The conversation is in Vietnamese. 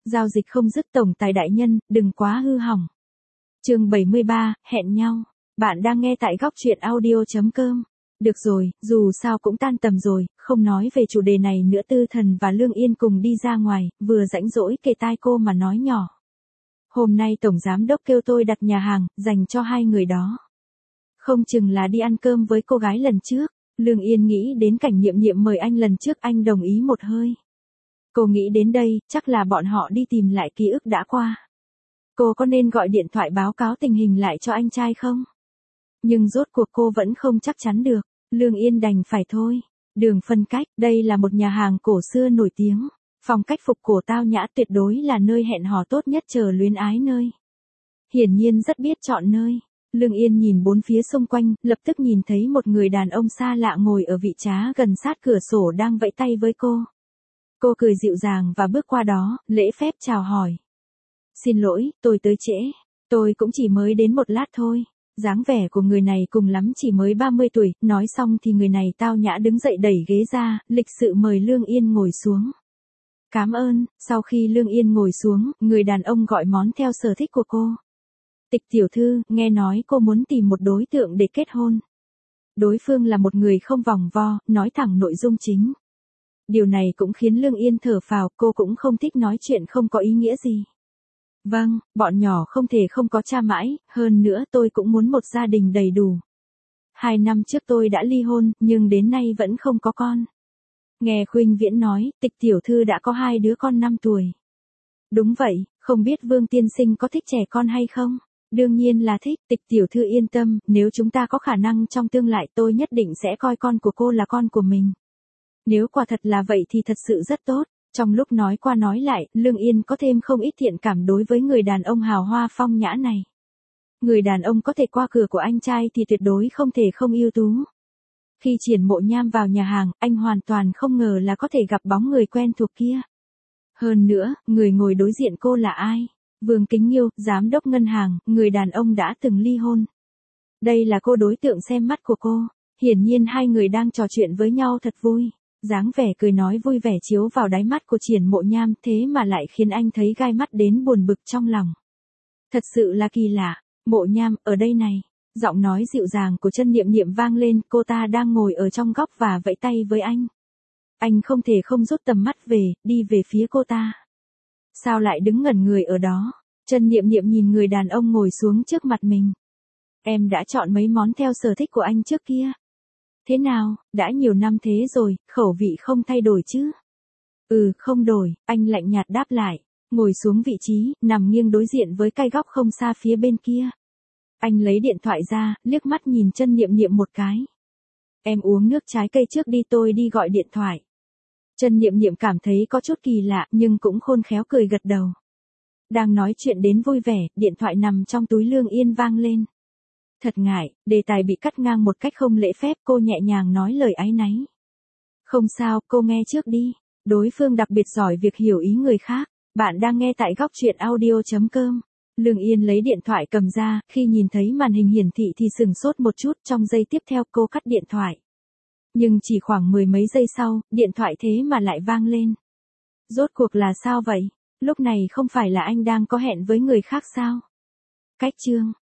Giao dịch không dứt tổng tài đại nhân, đừng quá hư hỏng. Chương 73, hẹn nhau. Bạn đang nghe tại góc truyện audio.com. Được rồi, dù sao cũng tan tầm rồi, không nói về chủ đề này nữa. Tư Thần và Lương Yên cùng đi ra ngoài, vừa rãnh rỗi kề tai cô mà nói nhỏ. Hôm nay tổng giám đốc kêu tôi đặt nhà hàng, dành cho hai người đó. Không chừng là đi ăn cơm với cô gái lần trước. Lương Yên nghĩ đến cảnh Nhiệm Nhiệm mời anh lần trước, anh đồng ý một hơi. Cô nghĩ đến đây, chắc là bọn họ đi tìm lại ký ức đã qua. Cô có nên gọi điện thoại báo cáo tình hình lại cho anh trai không? Nhưng rốt cuộc cô vẫn không chắc chắn được. Lương Yên đành phải thôi. Đường phân cách, đây là một nhà hàng cổ xưa nổi tiếng. Phong cách phục cổ tao nhã, tuyệt đối là nơi hẹn hò tốt nhất, chờ luyến ái nơi. Hiển nhiên rất biết chọn nơi. Lương Yên nhìn bốn phía xung quanh, lập tức nhìn thấy một người đàn ông xa lạ ngồi ở vị trí gần sát cửa sổ đang vẫy tay với cô. Cô cười dịu dàng và bước qua đó, lễ phép chào hỏi. Xin lỗi, tôi tới trễ. Tôi cũng chỉ mới đến một lát thôi. Dáng vẻ của người này cùng lắm chỉ mới 30 tuổi, nói xong thì người này tao nhã đứng dậy đẩy ghế ra, lịch sự mời Lương Yên ngồi xuống. Cảm ơn. Sau khi Lương Yên ngồi xuống, người đàn ông gọi món theo sở thích của cô. Tịch tiểu thư, nghe nói cô muốn tìm một đối tượng để kết hôn. Đối phương là một người không vòng vo, nói thẳng nội dung chính. Điều này cũng khiến Lương Yên thở phào, cô cũng không thích nói chuyện không có ý nghĩa gì. Vâng, bọn nhỏ không thể không có cha mãi, hơn nữa tôi cũng muốn một gia đình đầy đủ. 2 năm trước tôi đã ly hôn, nhưng đến nay vẫn không có con. Nghe Khuynh Viễn nói, Tịch tiểu thư đã có 2 đứa con 5 tuổi. Đúng vậy, không biết Vương tiên sinh có thích trẻ con hay không? Đương nhiên là thích. Tịch tiểu thư yên tâm, nếu chúng ta có khả năng trong tương lai, tôi nhất định sẽ coi con của cô là con của mình. Nếu quả thật là vậy thì thật sự rất tốt. Trong lúc nói qua nói lại, Lương Yên có thêm không ít thiện cảm đối với người đàn ông hào hoa phong nhã này. Người đàn ông có thể qua cửa của anh trai thì tuyệt đối không thể không ưu tú. Khi Triển Mộ Nham vào nhà hàng, anh hoàn toàn không ngờ là có thể gặp bóng người quen thuộc kia. Hơn nữa, người ngồi đối diện cô là ai? Vương Kính Nghiêu, giám đốc ngân hàng, người đàn ông đã từng ly hôn. Đây là cô đối tượng xem mắt của cô. Hiển nhiên hai người đang trò chuyện với nhau thật vui. Dáng vẻ cười nói vui vẻ chiếu vào đáy mắt của Triển Mộ Nham, thế mà lại khiến anh thấy gai mắt đến buồn bực trong lòng. Thật sự là kỳ lạ. Mộ Nham, ở đây này. Giọng nói dịu dàng của Chân Niệm Niệm vang lên, cô ta đang ngồi ở trong góc và vẫy tay với anh. Anh không thể không rút tầm mắt về, đi về phía cô ta. Sao lại đứng ngẩn người ở đó? Chân Niệm Niệm nhìn người đàn ông ngồi xuống trước mặt mình. Em đã chọn mấy món theo sở thích của anh trước kia. Thế nào, đã nhiều năm thế rồi, khẩu vị không thay đổi chứ? Ừ, không đổi, anh lạnh nhạt đáp lại. Ngồi xuống vị trí, nằm nghiêng đối diện với cái góc không xa phía bên kia. Anh lấy điện thoại ra, liếc mắt nhìn Chân Niệm Niệm một cái. Em uống nước trái cây trước đi, tôi đi gọi điện thoại. Chân Niệm Niệm cảm thấy có chút kỳ lạ, nhưng cũng khôn khéo cười gật đầu. Đang nói chuyện đến vui vẻ, điện thoại nằm trong túi Lương Yên vang lên. Thật ngại, đề tài bị cắt ngang một cách không lễ phép, cô nhẹ nhàng nói lời áy náy. Không sao, cô nghe trước đi. Đối phương đặc biệt giỏi việc hiểu ý người khác. Bạn đang nghe tại góc truyện audio.com. Lương Yên lấy điện thoại cầm ra, khi nhìn thấy màn hình hiển thị thì sừng sốt một chút, trong giây tiếp theo cô cắt điện thoại. Nhưng chỉ khoảng 10 mấy giây sau, điện thoại thế mà lại vang lên. Rốt cuộc là sao vậy? Lúc này không phải là anh đang có hẹn với người khác sao? Cách chương